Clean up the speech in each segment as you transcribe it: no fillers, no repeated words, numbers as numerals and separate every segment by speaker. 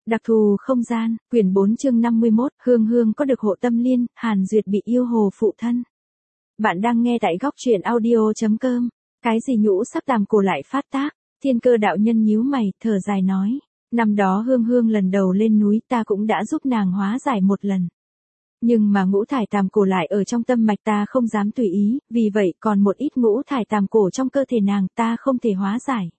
Speaker 1: Đặc thù không gian, quyển 4 chương 51, Hương Hương có được hộ tâm liên, Hàn Duyệt bị yêu hồ phụ thân. Bạn đang nghe tại góc truyện audio.com. Cái gì nhũ sắc làm cổ lại phát tác, Thiên Cơ đạo nhân nhíu mày, thở dài nói. Năm đó Hương Hương lần đầu lên núi ta cũng đã giúp nàng hóa giải một lần. Nhưng mà ngũ thải tàm cổ lại ở trong tâm mạch ta không dám tùy ý, vì vậy còn một ít ngũ thải tàm cổ trong cơ thể nàng ta không thể hóa giải.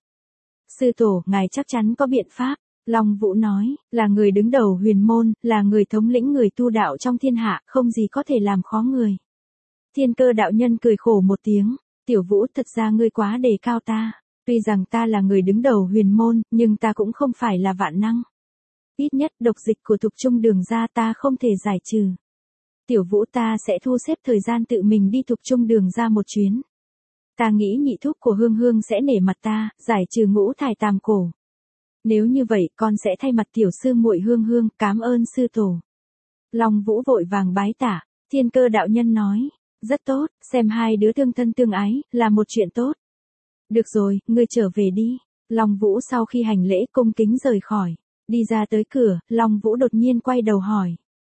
Speaker 1: Sư tổ, ngài chắc chắn có biện pháp. Long Vũ nói, là người đứng đầu huyền môn, là người thống lĩnh người tu đạo trong thiên hạ, không gì có thể làm khó người. Thiên Cơ đạo nhân cười khổ một tiếng, Tiểu Vũ thật ra ngươi quá đề cao ta, tuy rằng ta là người đứng đầu huyền môn, nhưng ta cũng không phải là vạn năng. Ít nhất độc dịch của Thục Trung Đường ra ta không thể giải trừ. Tiểu Vũ ta sẽ thu xếp thời gian tự mình đi Thục Trung Đường ra một chuyến. Ta nghĩ nhị thúc của Hương Hương sẽ nể mặt ta, giải trừ ngũ thải tàm cổ. Nếu như vậy con sẽ thay mặt tiểu sư muội Hương Hương cảm ơn sư tổ. Long Vũ vội vàng bái tạ, Thiên Cơ đạo nhân nói, rất tốt, xem hai đứa tương thân tương ái, là một chuyện tốt. Được rồi, ngươi trở về đi. Long Vũ sau khi hành lễ cung kính rời khỏi, đi ra tới cửa, Long Vũ đột nhiên quay đầu hỏi.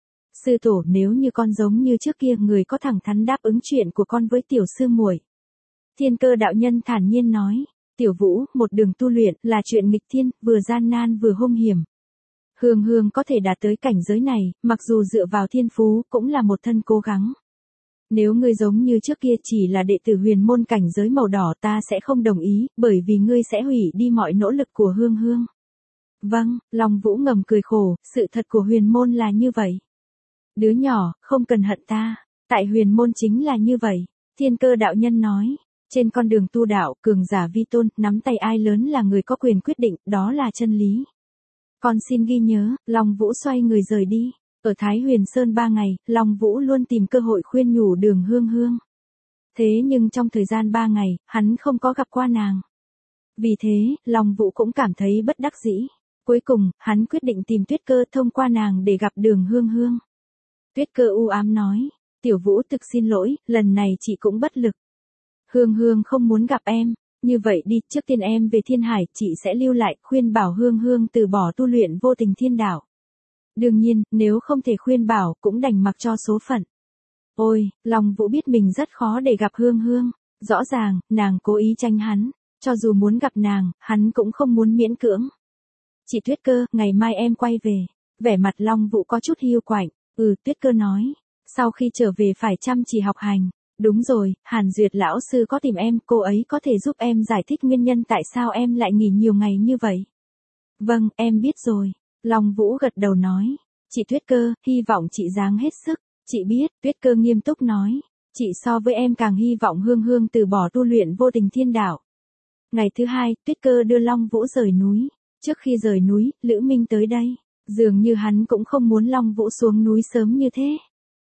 Speaker 1: Sư tổ, nếu như con giống như trước kia người có thẳng thắn đáp ứng chuyện của con với tiểu sư muội. Thiên Cơ đạo nhân thản nhiên nói. Tiểu Vũ, một đường tu luyện là chuyện nghịch thiên, vừa gian nan vừa hung hiểm. Hương Hương có thể đạt tới cảnh giới này, mặc dù dựa vào thiên phú, cũng là một thân cố gắng. Nếu ngươi giống như trước kia chỉ là đệ tử huyền môn cảnh giới màu đỏ ta sẽ không đồng ý, bởi vì ngươi sẽ hủy đi mọi nỗ lực của Hương Hương. Vâng, Long Vũ ngầm cười khổ, sự thật của huyền môn là như vậy. Đứa nhỏ, không cần hận ta, tại huyền môn chính là như vậy, Thiên Cơ đạo nhân nói. Trên con đường tu đạo, cường giả vi tôn, nắm tay ai lớn là người có quyền quyết định, đó là chân lý. Con xin ghi nhớ, Long Vũ xoay người rời đi. Ở Thái Huyền Sơn 3 ngày, Long Vũ luôn tìm cơ hội khuyên nhủ Đường Hương Hương. Thế nhưng trong thời gian 3 ngày, hắn không có gặp qua nàng. Vì thế, Long Vũ cũng cảm thấy bất đắc dĩ. Cuối cùng, hắn quyết định tìm Tuyết Cơ thông qua nàng để gặp Đường Hương Hương. Tuyết Cơ u ám nói, Tiểu Vũ thực xin lỗi, lần này chị cũng bất lực. Hương Hương không muốn gặp em, như vậy đi, trước tiên em về Thiên Hải, chị sẽ lưu lại, khuyên bảo Hương Hương từ bỏ tu luyện vô tình thiên đạo. Đương nhiên, nếu không thể khuyên bảo, cũng đành mặc cho số phận. Ôi, Long Vũ biết mình rất khó để gặp Hương Hương, rõ ràng, nàng cố ý tránh hắn, cho dù muốn gặp nàng, hắn cũng không muốn miễn cưỡng. Chị Tuyết Cơ, ngày mai em quay về, vẻ mặt Long Vũ có chút hiu quạnh, Tuyết Cơ nói, sau khi trở về phải chăm chỉ học hành. Đúng rồi, Hàn Duyệt lão sư có tìm em, cô ấy có thể giúp em giải thích nguyên nhân tại sao em lại nghỉ nhiều ngày như vậy. Vâng, em biết rồi. Long Vũ gật đầu nói. Chị Tuyết Cơ, hy vọng chị dáng hết sức. Chị biết, Tuyết Cơ nghiêm túc nói. Chị so với em càng hy vọng Hương Hương từ bỏ tu luyện vô tình thiên đạo. Ngày thứ hai, Tuyết Cơ đưa Long Vũ rời núi. Trước khi rời núi, Lữ Minh tới đây. Dường như hắn cũng không muốn Long Vũ xuống núi sớm như thế.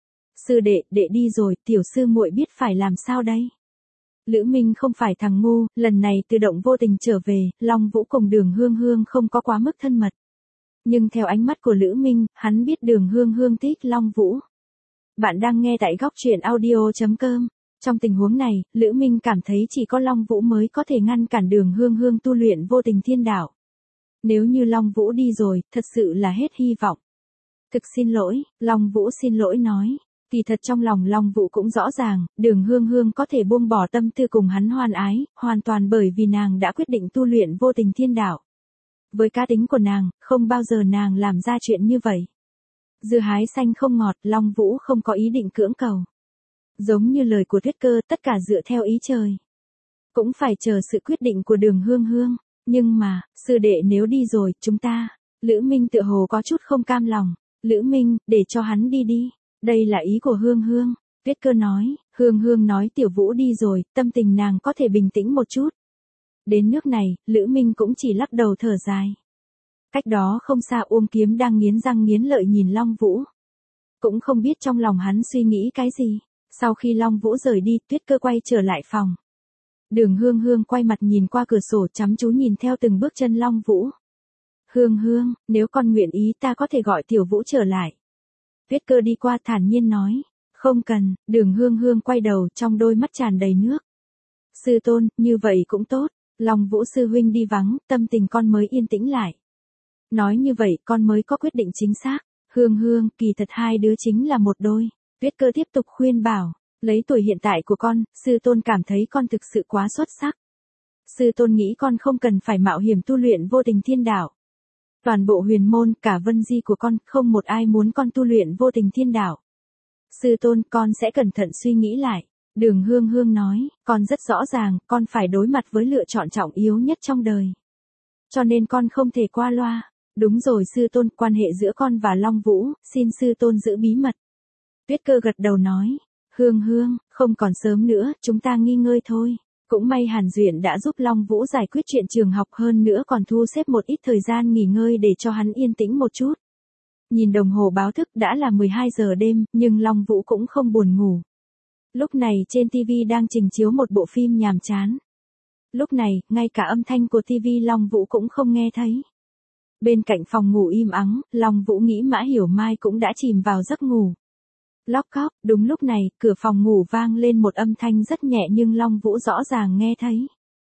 Speaker 1: Sư đệ, đệ đi rồi, tiểu sư muội biết phải làm sao đây? Lữ Minh không phải thằng ngu, lần này tự động vô tình trở về, Long Vũ cùng Đường Hương Hương không có quá mức thân mật. Nhưng theo ánh mắt của Lữ Minh, hắn biết Đường Hương Hương thích Long Vũ. Bạn đang nghe tại góc truyện audio.com. Trong tình huống này, Lữ Minh cảm thấy chỉ có Long Vũ mới có thể ngăn cản Đường Hương Hương tu luyện vô tình thiên đạo. Nếu như Long Vũ đi rồi, thật sự là hết hy vọng. Thực xin lỗi, Long Vũ xin lỗi nói. Kỳ thật trong lòng Long Vũ cũng rõ ràng, Đường Hương Hương có thể buông bỏ tâm tư cùng hắn hoan ái, hoàn toàn bởi vì nàng đã quyết định tu luyện vô tình thiên đạo. Với cá tính của nàng, không bao giờ nàng làm ra chuyện như vậy. Dưa hái xanh không ngọt, Long Vũ không có ý định cưỡng cầu. Giống như lời của Tuyết Cơ, tất cả dựa theo ý trời. Cũng phải chờ sự quyết định của Đường Hương Hương, nhưng mà, sư đệ nếu đi rồi, chúng ta, Lữ Minh tựa hồ có chút không cam lòng. Lữ Minh, để cho hắn đi đi. Đây là ý của Hương Hương, Tuyết Cơ nói, Hương Hương nói Tiểu Vũ đi rồi, tâm tình nàng có thể bình tĩnh một chút. Đến nước này, Lữ Minh cũng chỉ lắc đầu thở dài. Cách đó không xa Uông Kiếm đang nghiến răng nghiến lợi nhìn Long Vũ. Cũng không biết trong lòng hắn suy nghĩ cái gì. Sau khi Long Vũ rời đi, Tuyết Cơ quay trở lại phòng. Đường Hương Hương quay mặt nhìn qua cửa sổ chăm chú nhìn theo từng bước chân Long Vũ. Hương Hương, nếu con nguyện ý ta có thể gọi Tiểu Vũ trở lại. Tuyết Cơ đi qua thản nhiên nói, không cần, Đường Hương Hương quay đầu trong đôi mắt tràn đầy nước. Sư tôn, như vậy cũng tốt, Long Vũ sư huynh đi vắng, tâm tình con mới yên tĩnh lại. Nói như vậy con mới có quyết định chính xác. Hương Hương, kỳ thật hai đứa chính là một đôi. Tuyết Cơ tiếp tục khuyên bảo, lấy tuổi hiện tại của con, sư tôn cảm thấy con thực sự quá xuất sắc. Sư tôn nghĩ con không cần phải mạo hiểm tu luyện vô tình thiên đạo. Toàn bộ huyền môn, cả vân di của con, không một ai muốn con tu luyện vô tình thiên đạo. Sư tôn, con sẽ cẩn thận suy nghĩ lại. Đường Hương Hương nói, con rất rõ ràng, con phải đối mặt với lựa chọn trọng yếu nhất trong đời. Cho nên con không thể qua loa. Đúng rồi sư tôn, quan hệ giữa con và Long Vũ, xin sư tôn giữ bí mật. Tuyết Cơ gật đầu nói, Hương Hương, không còn sớm nữa, chúng ta nghỉ ngơi thôi. Cũng may Hàn Duyện đã giúp Long Vũ giải quyết chuyện trường học hơn nữa còn thu xếp một ít thời gian nghỉ ngơi để cho hắn yên tĩnh một chút. Nhìn đồng hồ báo thức đã là 12 giờ đêm, nhưng Long Vũ cũng không buồn ngủ. Lúc này trên TV đang trình chiếu một bộ phim nhàm chán. Lúc này, ngay cả âm thanh của TV Long Vũ cũng không nghe thấy. Bên cạnh phòng ngủ im ắng, Long Vũ nghĩ Mã Hiểu Mai cũng đã chìm vào giấc ngủ. Lóc cóc, đúng lúc này, cửa phòng ngủ vang lên một âm thanh rất nhẹ nhưng Long Vũ rõ ràng nghe thấy.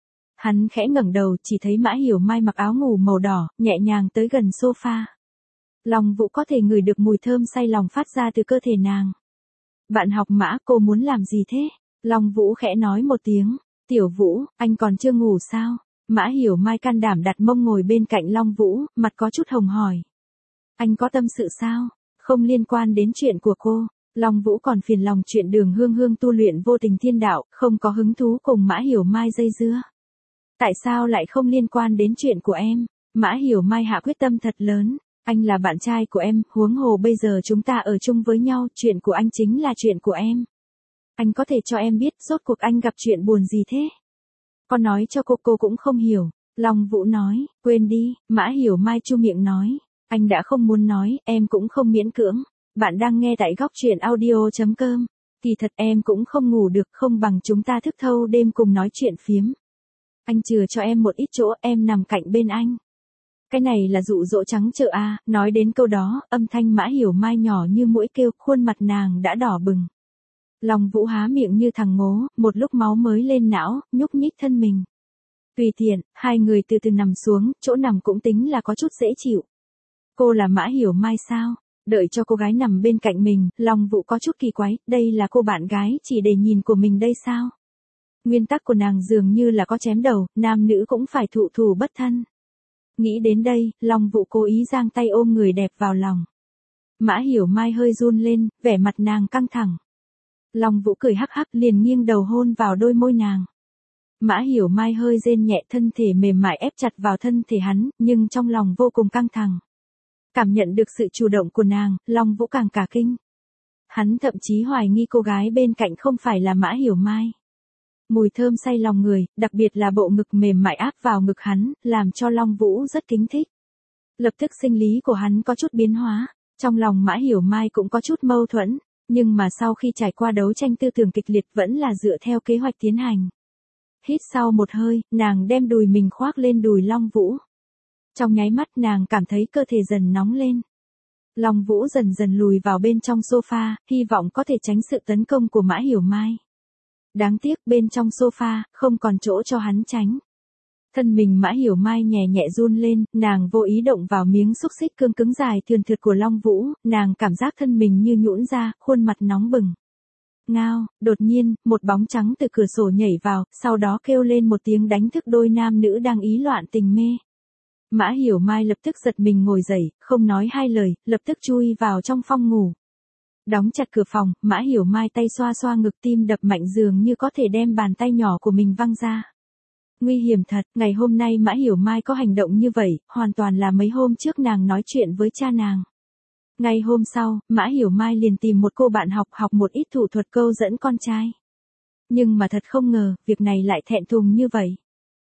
Speaker 1: Hắn khẽ ngẩng đầu, chỉ thấy Mã Hiểu Mai mặc áo ngủ màu đỏ, nhẹ nhàng tới gần sofa. Long Vũ có thể ngửi được mùi thơm say lòng phát ra từ cơ thể nàng. Bạn học Mã, cô muốn làm gì thế? Long Vũ khẽ nói một tiếng. Tiểu Vũ, anh còn chưa ngủ sao? Mã Hiểu Mai can đảm đặt mông ngồi bên cạnh Long Vũ, mặt có chút hồng hỏi. Anh có tâm sự sao? Không liên quan đến chuyện của cô. Long Vũ còn phiền lòng chuyện Đường Hương Hương tu luyện vô tình thiên đạo, không có hứng thú cùng Mã Hiểu Mai dây dưa. Tại sao lại không liên quan đến chuyện của em? Mã Hiểu Mai hạ quyết tâm thật lớn. Anh là bạn trai của em, huống hồ bây giờ chúng ta ở chung với nhau, chuyện của anh chính là chuyện của em. Anh có thể cho em biết rốt cuộc anh gặp chuyện buồn gì thế? Con nói cho cô cũng không hiểu. Long Vũ nói, quên đi, Mã Hiểu Mai chu miệng nói. Anh đã không muốn nói, em cũng không miễn cưỡng. Bạn đang nghe tại góc truyện audio.com. Kỳ thật em cũng không ngủ được, không bằng chúng ta thức thâu đêm cùng nói chuyện phiếm. Anh chừa cho em một ít chỗ, em nằm cạnh bên anh. Cái này là dụ dỗ trắng trợn à? Nói đến câu đó, âm thanh Mã Hiểu Mai nhỏ như mũi kêu, khuôn mặt nàng đã đỏ bừng. Long Vũ há miệng như thằng ngố, một lúc máu mới lên não, nhúc nhích thân mình. Tùy tiện, hai người từ từ nằm xuống, chỗ nằm cũng tính là có chút dễ chịu. Cô là Mã Hiểu Mai sao? Đợi cho cô gái nằm bên cạnh mình, Long Vũ có chút kỳ quái, đây là cô bạn gái chỉ để nhìn của mình đây sao? Nguyên tắc của nàng dường như là có chém đầu, nam nữ cũng phải thụ thù bất thân. Nghĩ đến đây, Long Vũ cố ý giang tay ôm người đẹp vào lòng. Mã Hiểu Mai hơi run lên, vẻ mặt nàng căng thẳng. Long Vũ cười hắc hắc liền nghiêng đầu hôn vào đôi môi nàng. Mã Hiểu Mai hơi rên nhẹ, thân thể mềm mại ép chặt vào thân thể hắn, nhưng trong lòng vô cùng căng thẳng. Cảm nhận được sự chủ động của nàng, Long Vũ càng cả kinh. Hắn thậm chí hoài nghi cô gái bên cạnh không phải là Mã Hiểu Mai. Mùi thơm say lòng người, đặc biệt là bộ ngực mềm mại áp vào ngực hắn, làm cho Long Vũ rất kính thích. Lập tức sinh lý của hắn có chút biến hóa, trong lòng Mã Hiểu Mai cũng có chút mâu thuẫn, nhưng mà sau khi trải qua đấu tranh tư tưởng kịch liệt vẫn là dựa theo kế hoạch tiến hành. Hít sau một hơi, nàng đem đùi mình khoác lên đùi Long Vũ. Trong nháy mắt nàng cảm thấy cơ thể dần nóng lên. Long Vũ dần dần lùi vào bên trong sofa, hy vọng có thể tránh sự tấn công của Mã Hiểu Mai. Đáng tiếc bên trong sofa, không còn chỗ cho hắn tránh. Thân mình Mã Hiểu Mai nhẹ nhẹ run lên, nàng vô ý động vào miếng xúc xích cương cứng dài thườn thượt của Long Vũ, nàng cảm giác thân mình như nhũn ra, khuôn mặt nóng bừng. Ngao, đột nhiên, một bóng trắng từ cửa sổ nhảy vào, sau đó kêu lên một tiếng đánh thức đôi nam nữ đang ý loạn tình mê. Mã Hiểu Mai lập tức giật mình ngồi dậy, không nói hai lời, lập tức chui vào trong phòng ngủ. Đóng chặt cửa phòng, Mã Hiểu Mai tay xoa xoa ngực, tim đập mạnh dường như có thể đem bàn tay nhỏ của mình văng ra. Nguy hiểm thật, ngày hôm nay Mã Hiểu Mai có hành động như vậy, hoàn toàn là mấy hôm trước nàng nói chuyện với cha nàng. Ngày hôm sau, Mã Hiểu Mai liền tìm một cô bạn học một ít thủ thuật câu dẫn con trai. Nhưng mà thật không ngờ, việc này lại thẹn thùng như vậy.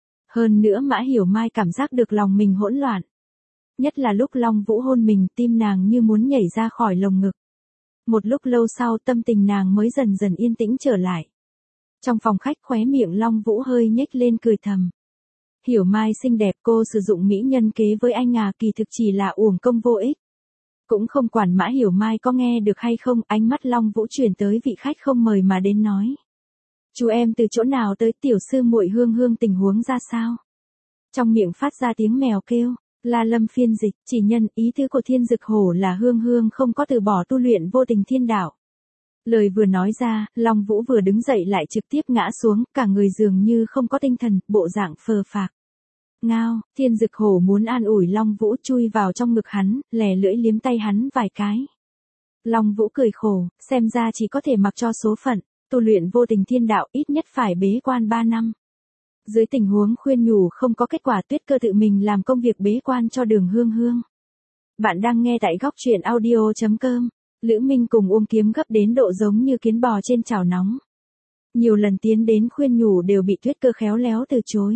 Speaker 1: Hơn nữa Mã Hiểu Mai cảm giác được lòng mình hỗn loạn. Nhất là lúc Long Vũ hôn mình, tim nàng như muốn nhảy ra khỏi lồng ngực. Một lúc lâu sau tâm tình nàng mới dần dần yên tĩnh trở lại. Trong phòng khách khóe miệng Long Vũ hơi nhếch lên cười thầm. Hiểu Mai xinh đẹp, cô sử dụng mỹ nhân kế với anh à, kỳ thực chỉ là uổng công vô ích. Cũng không quản Mã Hiểu Mai có nghe được hay không, ánh mắt Long Vũ chuyển tới vị khách không mời mà đến nói. Chú em từ chỗ nào tới, tiểu sư muội Hương Hương tình huống ra sao? Trong miệng phát ra tiếng mèo kêu, La Lâm phiên dịch, chỉ nhân, ý tứ của Thiên Dực Hổ là Hương Hương không có từ bỏ tu luyện vô tình thiên đạo. Lời vừa nói ra, Long Vũ vừa đứng dậy lại trực tiếp ngã xuống, cả người dường như không có tinh thần, bộ dạng phờ phạc. Ngao, Thiên Dực Hổ muốn an ủi Long Vũ, chui vào trong ngực hắn, lè lưỡi liếm tay hắn vài cái. Long Vũ cười khổ, xem ra chỉ có thể mặc cho số phận, tu luyện vô tình thiên đạo ít nhất phải bế quan 3 năm. Dưới tình huống khuyên nhủ không có kết quả, Tuyết Cơ tự mình làm công việc bế quan cho Đường Hương Hương. Bạn đang nghe tại góc truyện audio.com. Lữ Minh cùng Uông Kiếm gấp đến độ giống như kiến bò trên chảo nóng. Nhiều lần tiến đến khuyên nhủ đều bị Tuyết Cơ khéo léo từ chối.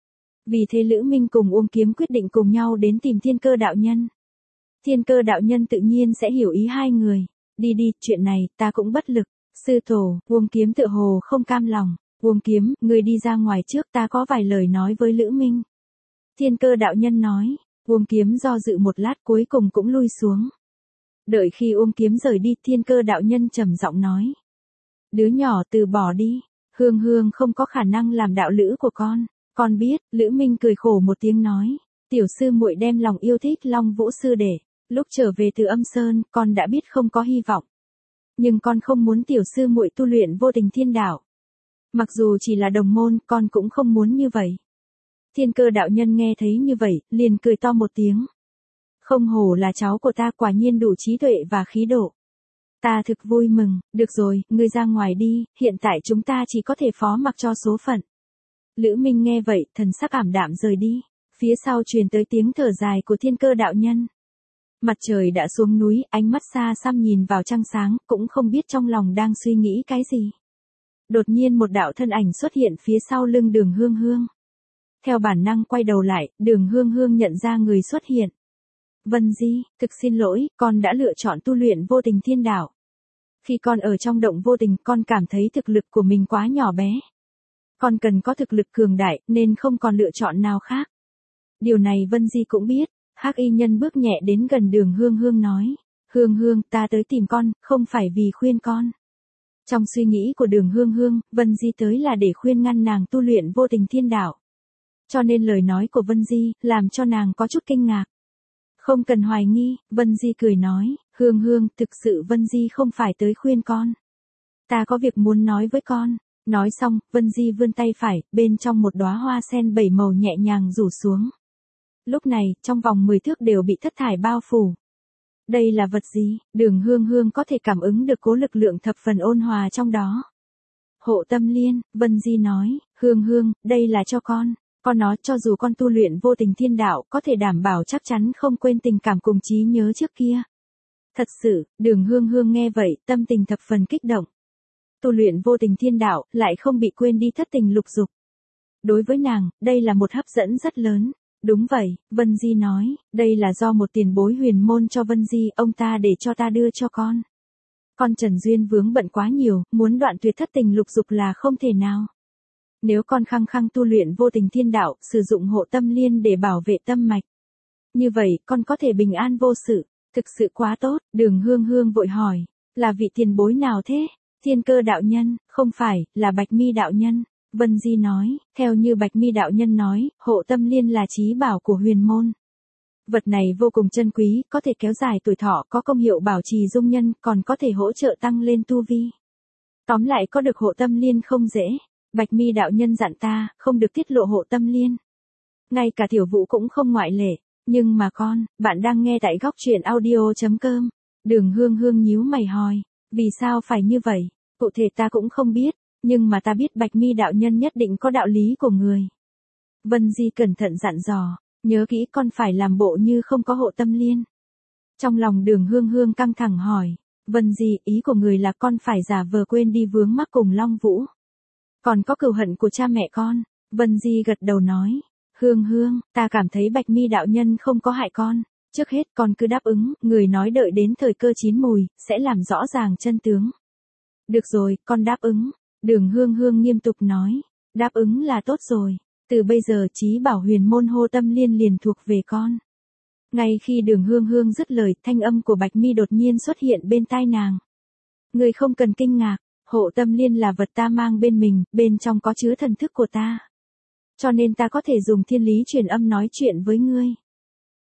Speaker 1: Vì thế Lữ Minh cùng Uông Kiếm quyết định cùng nhau đến tìm Thiên Cơ đạo nhân. Thiên Cơ đạo nhân tự nhiên sẽ hiểu ý hai người. Đi đi, chuyện này ta cũng bất lực. Sư tổ, Uông Kiếm tựa hồ không cam lòng. Uông Kiếm, ngươi đi ra ngoài trước, ta có vài lời nói với Lữ Minh. Thiên Cơ đạo nhân nói. Uông Kiếm do dự một lát cuối cùng cũng lui xuống. Đợi khi Uông Kiếm rời đi, Thiên Cơ đạo nhân trầm giọng nói. Đứa nhỏ từ bỏ đi, Hương Hương không có khả năng làm đạo lữ của con. Con biết, Lữ Minh cười khổ một tiếng nói. Tiểu sư muội đem lòng yêu thích Long Vũ sư để. Lúc trở về từ Âm Sơn, con đã biết không có hy vọng. Nhưng con không muốn tiểu sư muội tu luyện vô tình thiên đạo. Mặc dù chỉ là đồng môn, con cũng không muốn như vậy. Thiên Cơ đạo nhân nghe thấy như vậy, liền cười to một tiếng. Không hổ là cháu của ta, quả nhiên đủ trí tuệ và khí độ. Ta thực vui mừng, được rồi, ngươi ra ngoài đi, hiện tại chúng ta chỉ có thể phó mặc cho số phận. Lữ Minh nghe vậy, thần sắc ảm đạm rời đi. Phía sau truyền tới tiếng thở dài của Thiên Cơ đạo nhân. Mặt trời đã xuống núi, ánh mắt xa xăm nhìn vào trăng sáng, cũng không biết trong lòng đang suy nghĩ cái gì. Đột nhiên một đạo thân ảnh xuất hiện phía sau lưng Đường Hương Hương. Theo bản năng quay đầu lại, Đường Hương Hương nhận ra người xuất hiện. Vân Di, thực xin lỗi, con đã lựa chọn tu luyện vô tình thiên đạo. Khi con ở trong động vô tình, con cảm thấy thực lực của mình quá nhỏ bé. Con cần có thực lực cường đại, nên không còn lựa chọn nào khác. Điều này Vân Di cũng biết. Hắc y nhân bước nhẹ đến gần Đường Hương Hương nói. Hương Hương, ta tới tìm con, không phải vì khuyên con. Trong suy nghĩ của Đường Hương Hương, Vân Di tới là để khuyên ngăn nàng tu luyện vô tình thiên đạo. Cho nên lời nói của Vân Di, làm cho nàng có chút kinh ngạc. Không cần hoài nghi, Vân Di cười nói. Hương Hương, thực sự Vân Di không phải tới khuyên con. Ta có việc muốn nói với con. Nói xong, Vân Di vươn tay phải, bên trong một đóa hoa sen 7 màu nhẹ nhàng rủ xuống. Lúc này, trong vòng 10 thước đều bị thất thải bao phủ. Đây là vật gì? Đường Hương Hương có thể cảm ứng được cố lực lượng thập phần ôn hòa trong đó. Hộ tâm liên, Vân Di nói. Hương Hương, đây là cho con. Con nói cho dù con tu luyện vô tình thiên đạo, có thể đảm bảo chắc chắn không quên tình cảm cùng trí nhớ trước kia. Thật sự, Đường Hương Hương nghe vậy, tâm tình thập phần kích động. Tu luyện vô tình thiên đạo, lại không bị quên đi thất tình lục dục. Đối với nàng, đây là một hấp dẫn rất lớn. Đúng vậy, Vân Di nói, đây là do một tiền bối huyền môn cho Vân Di, ông ta để cho ta đưa cho con. Con Trần Duyên vướng bận quá nhiều, muốn đoạn tuyệt thất tình lục dục là không thể nào. Nếu con khăng khăng tu luyện vô tình thiên đạo, sử dụng hộ tâm liên để bảo vệ tâm mạch. Như vậy, con có thể bình an vô sự, thực sự quá tốt. Đường Hương Hương vội hỏi, là vị tiền bối nào thế? Thiên Cơ đạo nhân, không phải, là Bạch Mi đạo nhân. Vân Di nói, theo như Bạch Mi đạo nhân nói, hộ tâm liên là chí bảo của huyền môn. Vật này vô cùng chân quý, có thể kéo dài tuổi thọ, có công hiệu bảo trì dung nhân, còn có thể hỗ trợ tăng lên tu vi. Tóm lại có được hộ tâm liên không dễ. Bạch Mi đạo nhân dặn ta, không được tiết lộ hộ tâm liên. Ngay cả Tiểu Vũ cũng không ngoại lệ. Nhưng mà con, bạn đang nghe tại góc truyện audio.com. Đường Hương Hương nhíu mày hỏi, vì sao phải như vậy? Cụ thể ta cũng không biết. Nhưng mà ta biết Bạch Mi đạo nhân nhất định có đạo lý của người. Vân Di cẩn thận dặn dò, nhớ kỹ con phải làm bộ như không có hộ tâm liên. Trong lòng Đường Hương Hương căng thẳng hỏi, Vân Di, ý của người là con phải giả vờ quên đi vướng mắc cùng Long Vũ. Còn có cừu hận của cha mẹ con. Vân Di gật đầu nói, Hương Hương, ta cảm thấy Bạch Mi đạo nhân không có hại con. Trước hết con cứ đáp ứng, người nói đợi đến thời cơ chín mùi, sẽ làm rõ ràng chân tướng. Được rồi, con đáp ứng. Đường Hương Hương nghiêm túc nói, đáp ứng là tốt rồi, từ bây giờ chí bảo huyền môn hộ tâm liên liền thuộc về con. Ngay khi Đường Hương Hương dứt lời, thanh âm của Bạch Mi đột nhiên xuất hiện bên tai nàng. Người không cần kinh ngạc, hộ tâm liên là vật ta mang bên mình, bên trong có chứa thần thức của ta. Cho nên ta có thể dùng thiên lý truyền âm nói chuyện với ngươi.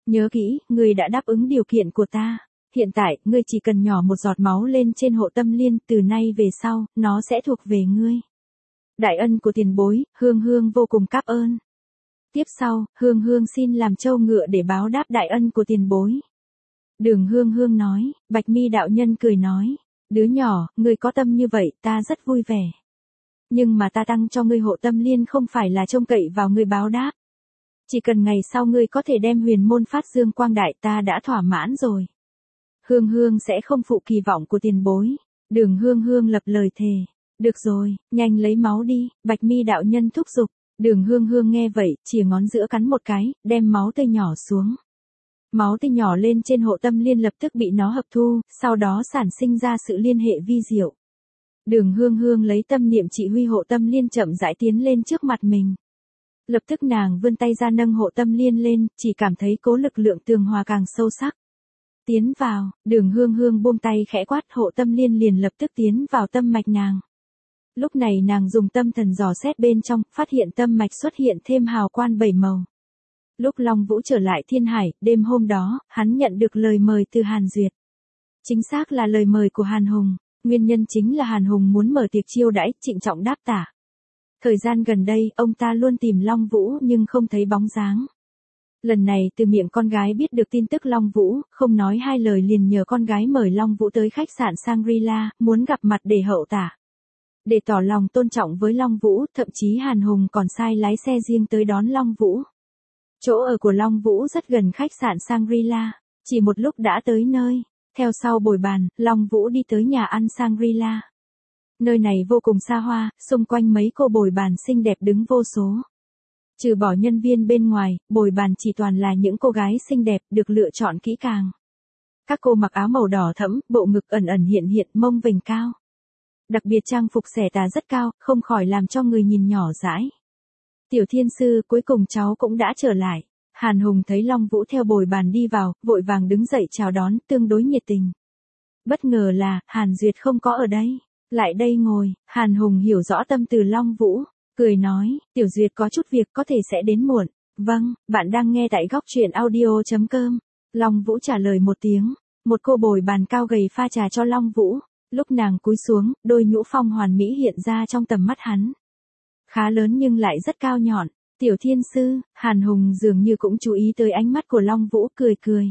Speaker 1: Nhớ kỹ, ngươi đã đáp ứng điều kiện của ta. Hiện tại, ngươi chỉ cần nhỏ một giọt máu lên trên hộ tâm liên, từ nay về sau, nó sẽ thuộc về ngươi. Đại ân của tiền bối, Hương Hương vô cùng cảm ơn. Tiếp sau, Hương Hương xin làm trâu ngựa để báo đáp đại ân của tiền bối. Đường Hương Hương nói, Bạch Mi đạo nhân cười nói, đứa nhỏ, ngươi có tâm như vậy, ta rất vui vẻ. Nhưng mà ta tăng cho ngươi hộ tâm liên không phải là trông cậy vào ngươi báo đáp. Chỉ cần ngày sau ngươi có thể đem huyền môn phát dương quang đại, ta đã thỏa mãn rồi. Hương Hương sẽ không phụ kỳ vọng của tiền bối. Đường Hương Hương lập lời thề. Được rồi, nhanh lấy máu đi, Bạch Mi đạo nhân thúc giục. Đường Hương Hương nghe vậy, chìa ngón giữa cắn một cái, đem máu tươi nhỏ xuống. Máu tươi nhỏ lên trên hộ tâm liên lập tức bị nó hấp thu, sau đó sản sinh ra sự liên hệ vi diệu. Đường Hương Hương lấy tâm niệm chỉ huy hộ tâm liên chậm rãi tiến lên trước mặt mình. Lập tức nàng vươn tay ra nâng hộ tâm liên lên, chỉ cảm thấy cố lực lượng tường hòa càng sâu sắc. Tiến vào, Đường Hương Hương buông tay khẽ quát, hộ tâm liên liền lập tức tiến vào tâm mạch nàng. Lúc này nàng dùng tâm thần dò xét bên trong, phát hiện tâm mạch xuất hiện thêm hào quang 7 màu. Lúc Long Vũ trở lại Thiên Hải, đêm hôm đó, hắn nhận được lời mời từ Hàn Duyệt. Chính xác là lời mời của Hàn Hùng, nguyên nhân chính là Hàn Hùng muốn mở tiệc chiêu đãi, trịnh trọng đáp tả. Thời gian gần đây, ông ta luôn tìm Long Vũ nhưng không thấy bóng dáng. Lần này từ miệng con gái biết được tin tức Long Vũ, không nói hai lời liền nhờ con gái mời Long Vũ tới khách sạn Shangri-La, muốn gặp mặt để hậu tả. Để tỏ lòng tôn trọng với Long Vũ, thậm chí Hàn Hùng còn sai lái xe riêng tới đón Long Vũ. Chỗ ở của Long Vũ rất gần khách sạn Shangri-La, chỉ một lúc đã tới nơi. Theo sau bồi bàn, Long Vũ đi tới nhà ăn Shangri-La. Nơi này vô cùng xa hoa, xung quanh mấy cô bồi bàn xinh đẹp đứng vô số. Trừ bỏ nhân viên bên ngoài, bồi bàn chỉ toàn là những cô gái xinh đẹp được lựa chọn kỹ càng. Các cô mặc áo màu đỏ thẫm, bộ ngực ẩn ẩn hiện hiện, mông vành cao. Đặc biệt trang phục xẻ tà rất cao, không khỏi làm cho người nhìn nhỏ dãi. Tiểu Thiên Sư, cuối cùng cháu cũng đã trở lại. Hàn Hùng thấy Long Vũ theo bồi bàn đi vào, vội vàng đứng dậy chào đón, tương đối nhiệt tình. Bất ngờ là, Hàn Duyệt không có ở đây. Lại đây ngồi, Hàn Hùng hiểu rõ tâm từ Long Vũ, cười nói, Tiểu Duyệt có chút việc có thể sẽ đến muộn. Vâng, bạn đang nghe tại góc truyện audio.com. Long Vũ trả lời một tiếng, một cô bồi bàn cao gầy pha trà cho Long Vũ. Lúc nàng cúi xuống, đôi nhũ phong hoàn mỹ hiện ra trong tầm mắt hắn. Khá lớn nhưng lại rất cao nhọn. Tiểu Thiên Sư, Hàn Hùng dường như cũng chú ý tới ánh mắt của Long Vũ, cười cười.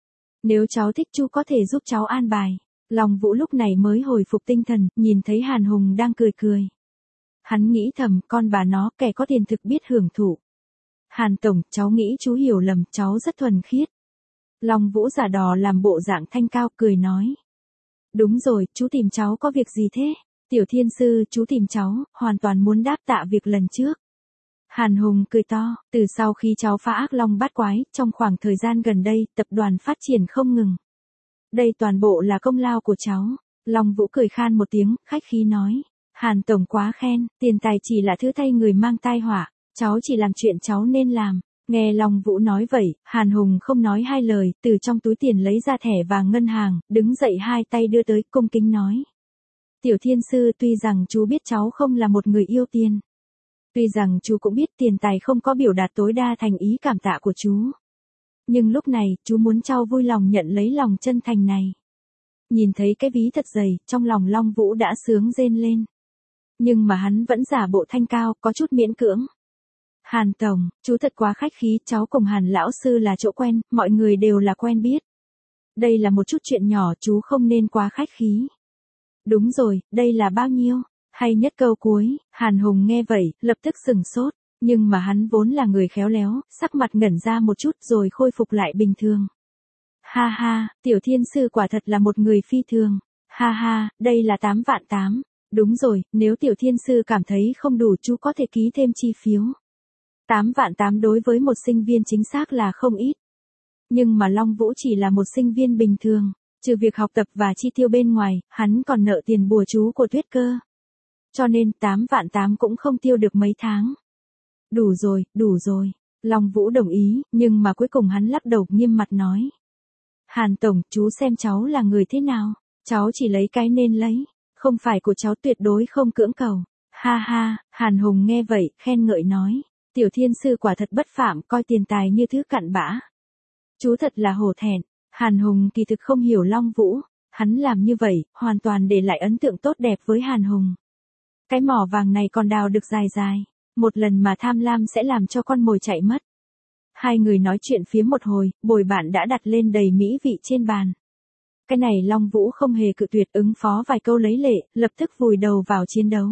Speaker 1: Nếu cháu thích chú có thể giúp cháu an bài. Long Vũ lúc này mới hồi phục tinh thần, nhìn thấy Hàn Hùng đang cười cười. Hắn nghĩ thầm, con bà nó, kẻ có tiền thực biết hưởng thụ. Hàn Tổng, cháu nghĩ chú hiểu lầm, cháu rất thuần khiết. Long Vũ giả đò làm bộ dạng thanh cao, cười nói. Đúng rồi, chú tìm cháu có việc gì thế? Tiểu Thiên Sư, chú tìm cháu, hoàn toàn muốn đáp tạ việc lần trước. Hàn Hùng cười to, từ sau khi cháu phá ác long bát quái, trong khoảng thời gian gần đây, tập đoàn phát triển không ngừng. Đây toàn bộ là công lao của cháu. Long Vũ cười khan một tiếng, khách khí nói. Hàn Tổng quá khen, tiền tài chỉ là thứ thay người mang tai họa, cháu chỉ làm chuyện cháu nên làm. Nghe Long Vũ nói vậy, Hàn Hùng không nói hai lời, từ trong túi tiền lấy ra thẻ vàng ngân hàng, đứng dậy hai tay đưa tới, cung kính nói. Tiểu Thiên Sư, tuy rằng chú biết cháu không là một người yêu tiền. Tuy rằng chú cũng biết tiền tài không có biểu đạt tối đa thành ý cảm tạ của chú. Nhưng lúc này, chú muốn cháu vui lòng nhận lấy lòng chân thành này. Nhìn thấy cái ví thật dày, trong lòng Long Vũ đã sướng rên lên. Nhưng mà hắn vẫn giả bộ thanh cao, có chút miễn cưỡng. Hàn Tổng, chú thật quá khách khí, cháu cùng Hàn Lão Sư là chỗ quen, mọi người đều là quen biết. Đây là một chút chuyện nhỏ, chú không nên quá khách khí. Đúng rồi, đây là bao nhiêu? Hay nhất câu cuối, Hàn Hùng nghe vậy, lập tức sừng sốt. Nhưng mà hắn vốn là người khéo léo, sắc mặt ngẩn ra một chút rồi khôi phục lại bình thường. Ha ha, Tiểu Thiên Sư quả thật là một người phi thường. Ha ha, đây là 8 vạn 8. Đúng rồi, nếu Tiểu Thiên Sư cảm thấy không đủ chú có thể ký thêm chi phiếu. 8 vạn 8 đối với một sinh viên chính xác là không ít. Nhưng mà Long Vũ chỉ là một sinh viên bình thường, trừ việc học tập và chi tiêu bên ngoài, hắn còn nợ tiền bùa chú của Tuyết Cơ. Cho nên 8 vạn 8 cũng không tiêu được mấy tháng. Đủ rồi, đủ rồi. Long Vũ đồng ý, nhưng mà cuối cùng hắn lắc đầu nghiêm mặt nói. Hàn Tổng, chú xem cháu là người thế nào? Cháu chỉ lấy cái nên lấy, không phải của cháu tuyệt đối không cưỡng cầu. Ha ha, Hàn Hùng nghe vậy, khen ngợi nói. Tiểu Thiên Sư quả thật bất phạm, coi tiền tài như thứ cặn bã. Chú thật là hổ thẹn. Hàn Hùng kỳ thực không hiểu Long Vũ. Hắn làm như vậy, hoàn toàn để lại ấn tượng tốt đẹp với Hàn Hùng. Cái mỏ vàng này còn đào được dài dài. Một lần mà tham lam sẽ làm cho con mồi chạy mất. Hai người nói chuyện phía một hồi, bồi bạn đã đặt lên đầy mỹ vị trên bàn. Cái này Long Vũ không hề cự tuyệt, ứng phó vài câu lấy lệ, lập tức vùi đầu vào chiến đấu.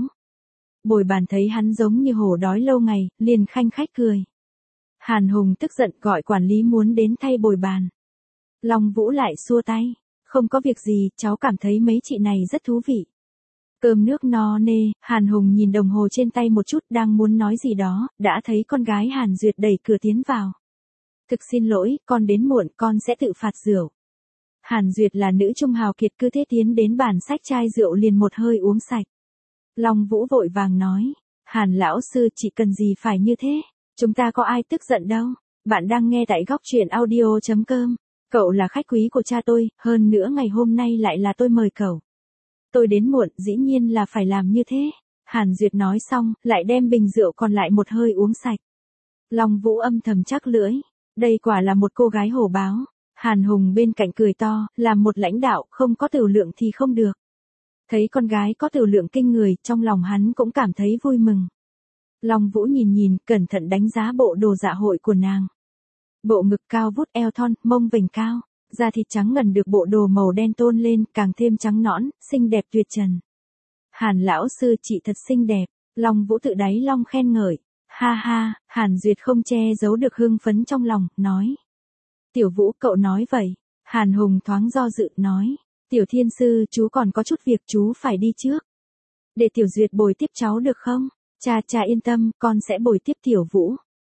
Speaker 1: Bồi bàn thấy hắn giống như hổ đói lâu ngày, liền khanh khách cười. Hàn Hùng tức giận gọi quản lý muốn đến thay bồi bàn. Long Vũ lại xua tay. Không có việc gì, cháu cảm thấy mấy chị này rất thú vị. Cơm nước no nê, Hàn Hùng nhìn đồng hồ trên tay một chút đang muốn nói gì đó, đã thấy con gái Hàn Duyệt đẩy cửa tiến vào. Thực xin lỗi, con đến muộn, con sẽ tự phạt rượu. Hàn Duyệt là nữ trung hào kiệt, cứ thế tiến đến bàn xách chai rượu liền một hơi uống sạch. Long Vũ vội vàng nói, Hàn lão sư chỉ cần gì phải như thế, chúng ta có ai tức giận đâu. Bạn đang nghe tại góc truyện audio.com. Cậu là khách quý của cha tôi, hơn nữa ngày hôm nay lại là tôi mời cậu. Tôi đến muộn, dĩ nhiên là phải làm như thế. Hàn Duyệt nói xong, lại đem bình rượu còn lại một hơi uống sạch. Long Vũ âm thầm chắc lưỡi. Đây quả là một cô gái hổ báo. Hàn Hùng bên cạnh cười to, làm một lãnh đạo, không có tửu lượng thì không được. Thấy con gái có tửu lượng kinh người, trong lòng hắn cũng cảm thấy vui mừng. Long Vũ nhìn, cẩn thận đánh giá bộ đồ dạ hội của nàng. Bộ ngực cao vút, eo thon, mông vành cao, da thịt trắng ngần được bộ đồ màu đen tôn lên, càng thêm trắng nõn, xinh đẹp tuyệt trần. Hàn lão sư chị thật xinh đẹp, Long Vũ tự đáy lòng khen ngợi. Ha ha, Hàn Duyệt không che giấu được hưng phấn trong lòng, nói. Tiểu Vũ cậu nói vậy. Hàn Hùng thoáng do dự, nói. Tiểu Thiên sư, chú còn có chút việc chú phải đi trước. Để Tiểu Duyệt bồi tiếp cháu được không? Cha yên tâm, con sẽ bồi tiếp Tiểu Vũ.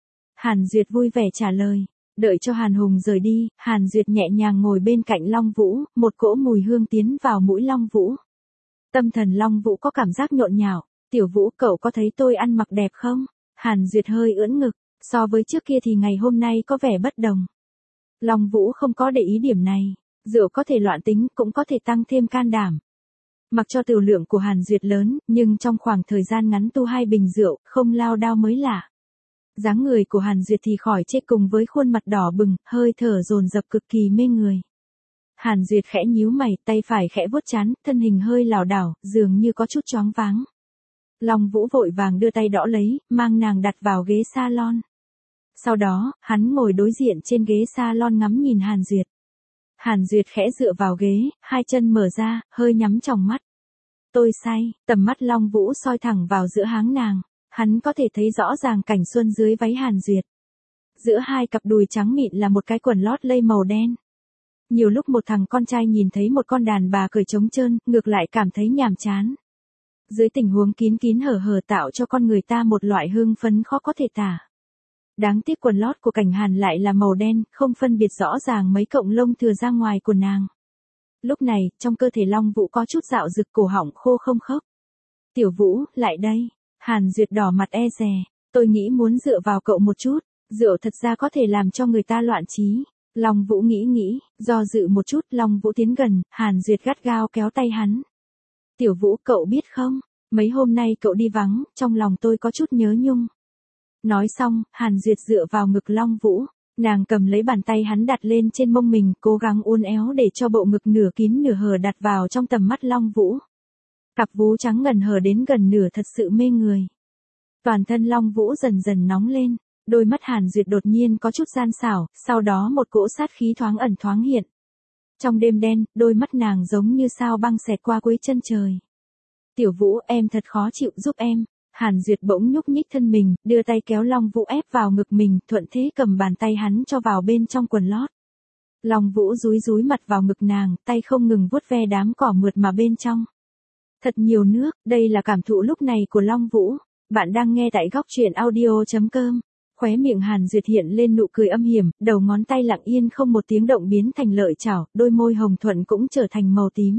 Speaker 1: Hàn Duyệt vui vẻ trả lời. Đợi cho Hàn Hùng rời đi, Hàn Duyệt nhẹ nhàng ngồi bên cạnh Long Vũ, một cỗ mùi hương tiến vào mũi Long Vũ. Tâm thần Long Vũ có cảm giác nhộn nhạo. Tiểu Vũ cậu có thấy tôi ăn mặc đẹp không? Hàn Duyệt hơi ưỡn ngực, so với trước kia thì ngày hôm nay có vẻ bất đồng. Long Vũ không có để ý điểm này, rượu có thể loạn tính, cũng có thể tăng thêm can đảm. Mặc cho tửu lượng của Hàn Duyệt lớn, nhưng trong khoảng thời gian ngắn tu 2 bình rượu, không lao đao mới lạ. Dáng người của Hàn Duyệt thì khỏi chê, cùng với khuôn mặt đỏ bừng, hơi thở dồn dập cực kỳ mê người. Hàn Duyệt khẽ nhíu mày, tay phải khẽ vuốt trán, thân hình hơi lảo đảo, dường như có chút choáng váng. Long Vũ vội vàng đưa tay đỡ lấy, mang nàng đặt vào ghế salon. Sau đó, hắn ngồi đối diện trên ghế salon ngắm nhìn Hàn Duyệt. Hàn Duyệt khẽ dựa vào ghế, hai chân mở ra, hơi nhắm tròng mắt. Tôi say, tầm mắt Long Vũ soi thẳng vào giữa háng nàng. Hắn có thể thấy rõ ràng cảnh xuân dưới váy Hàn Duyệt. Giữa hai cặp đùi trắng mịn là một cái quần lót lây màu đen. Nhiều lúc một thằng con trai nhìn thấy một con đàn bà cởi trống trơn, ngược lại cảm thấy nhàm chán. Dưới tình huống kín kín hở hở tạo cho con người ta một loại hưng phấn khó có thể tả. Đáng tiếc quần lót của Cảnh Hàn lại là màu đen, không phân biệt rõ ràng mấy cọng lông thừa ra ngoài của nàng. Lúc này, trong cơ thể Long Vũ có chút dạo rực, cổ họng khô không khốc. Tiểu Vũ, lại đây. Hàn Duyệt đỏ mặt e dè. Tôi nghĩ muốn dựa vào cậu một chút. Rượu thật ra có thể làm cho người ta loạn trí. Long Vũ nghĩ, do dự một chút, Long Vũ tiến gần, Hàn Duyệt gắt gao kéo tay hắn. Tiểu Vũ cậu biết không, mấy hôm nay cậu đi vắng, trong lòng tôi có chút nhớ nhung. Nói xong, Hàn Duyệt dựa vào ngực Long Vũ, nàng cầm lấy bàn tay hắn đặt lên trên mông mình, cố gắng uốn éo để cho bộ ngực nửa kín nửa hở đặt vào trong tầm mắt Long Vũ. Cặp vú trắng ngần hở đến gần nửa thật sự mê người. Toàn thân Long Vũ dần dần nóng lên, đôi mắt Hàn Duyệt đột nhiên có chút gian xảo, sau đó một cỗ sát khí thoáng ẩn thoáng hiện. Trong đêm đen, đôi mắt nàng giống như sao băng xẹt qua cuối chân trời. Tiểu Vũ, em thật khó chịu, giúp em. Hàn Duyệt bỗng nhúc nhích thân mình, đưa tay kéo Long Vũ ép vào ngực mình, thuận thế cầm bàn tay hắn cho vào bên trong quần lót. Long Vũ dúi mặt vào ngực nàng, tay không ngừng vuốt ve đám cỏ mượt mà bên trong. Thật nhiều nước, đây là cảm thụ lúc này của Long Vũ. Bạn đang nghe tại góc truyện audio.com. Khóe miệng Hàn Duyệt hiện lên nụ cười âm hiểm, đầu ngón tay lặng yên không một tiếng động biến thành lợi chảo, đôi môi hồng thuận cũng trở thành màu tím.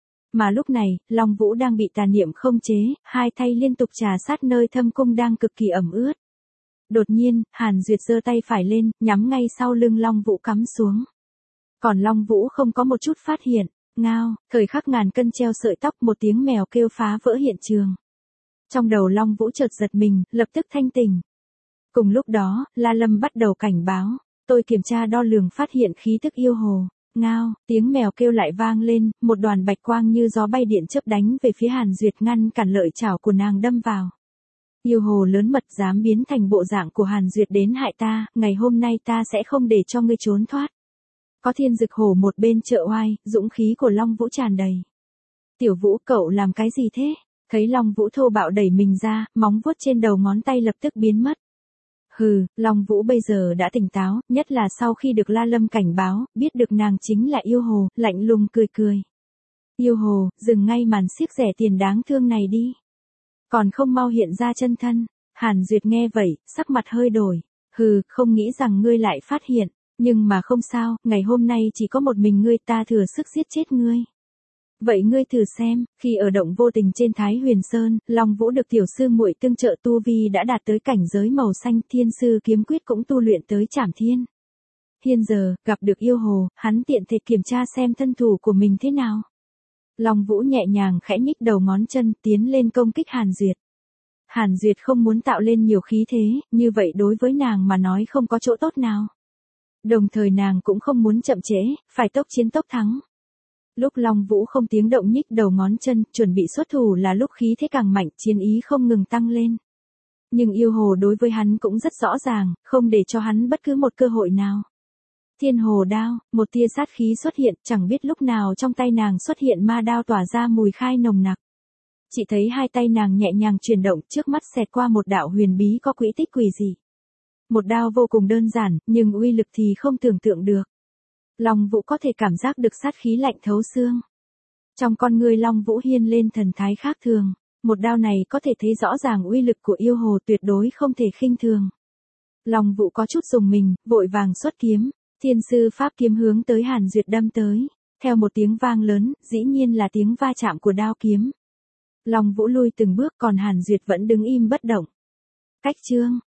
Speaker 1: Mà lúc này, Long Vũ đang bị tà niệm không chế, hai tay liên tục trà sát nơi thâm cung đang cực kỳ ẩm ướt. Đột nhiên, Hàn Duyệt giơ tay phải lên, nhắm ngay sau lưng Long Vũ cắm xuống. Còn Long Vũ không có một chút phát hiện. Ngao, thời khắc ngàn cân treo sợi tóc, một tiếng mèo kêu phá vỡ hiện trường. Trong đầu Long Vũ chợt giật mình, lập tức thanh tỉnh. Cùng lúc đó, La Lâm bắt đầu cảnh báo. Tôi kiểm tra đo lường phát hiện khí tức yêu hồ. Ngao, tiếng mèo kêu lại vang lên, một đoàn bạch quang như gió bay điện chớp đánh về phía Hàn Duyệt ngăn cản lợi chảo của nàng đâm vào. Yêu hồ lớn mật dám biến thành bộ dạng của Hàn Duyệt đến hại ta, ngày hôm nay ta sẽ không để cho ngươi trốn thoát. Có Thiên Dực Hổ một bên trợ oai, dũng khí của Long Vũ tràn đầy. Tiểu Vũ, cậu làm cái gì thế? Thấy Long Vũ thô bạo đẩy mình ra, móng vuốt trên đầu ngón tay lập tức biến mất. Hừ, Long Vũ bây giờ đã tỉnh táo, nhất là sau khi được La Lâm cảnh báo, biết được nàng chính là yêu hồ, lạnh lùng cười cười. Yêu hồ, dừng ngay màn xiếc rẻ tiền đáng thương này đi. Còn không mau hiện ra chân thân. Hàn Duyệt nghe vậy, sắc mặt hơi đổi. Hừ, không nghĩ rằng ngươi lại phát hiện. Nhưng mà không sao, ngày hôm nay chỉ có một mình ngươi, ta thừa sức giết chết ngươi. Vậy ngươi thử xem, khi ở động vô tình trên Thái Huyền Sơn, Long Vũ được tiểu sư muội tương trợ tu vi đã đạt tới cảnh giới màu xanh, thiên sư kiếm quyết cũng tu luyện tới Trảm Thiên. Hiện giờ, gặp được yêu hồ, hắn tiện thể kiểm tra xem thân thủ của mình thế nào. Long Vũ nhẹ nhàng khẽ nhích đầu ngón chân, tiến lên công kích Hàn Duyệt. Hàn Duyệt không muốn tạo lên nhiều khí thế, như vậy đối với nàng mà nói không có chỗ tốt nào. Đồng thời nàng cũng không muốn chậm trễ, phải tốc chiến tốc thắng. Lúc Long Vũ không tiếng động nhích đầu ngón chân, chuẩn bị xuất thủ là lúc khí thế càng mạnh, chiến ý không ngừng tăng lên. Nhưng yêu hồ đối với hắn cũng rất rõ ràng, không để cho hắn bất cứ một cơ hội nào. Thiên hồ đao, một tia sát khí xuất hiện, chẳng biết lúc nào trong tay nàng xuất hiện ma đao tỏa ra mùi khai nồng nặc. Chỉ thấy hai tay nàng nhẹ nhàng chuyển động, trước mắt xẹt qua một đạo huyền bí có quỹ tích quỷ dị. Một đao vô cùng đơn giản, nhưng uy lực thì không tưởng tượng được. Long Vũ có thể cảm giác được sát khí lạnh thấu xương. Trong con người Long Vũ hiên lên thần thái khác thường. Một đao này có thể thấy rõ ràng uy lực của yêu hồ, tuyệt đối không thể khinh thường. Long Vũ có chút rùng mình, vội vàng xuất kiếm. Thiên sư pháp kiếm hướng tới Hàn Duyệt đâm tới. Theo một tiếng vang lớn, dĩ nhiên là tiếng va chạm của đao kiếm. Long Vũ lui từng bước, còn Hàn Duyệt vẫn đứng im bất động. Cách chương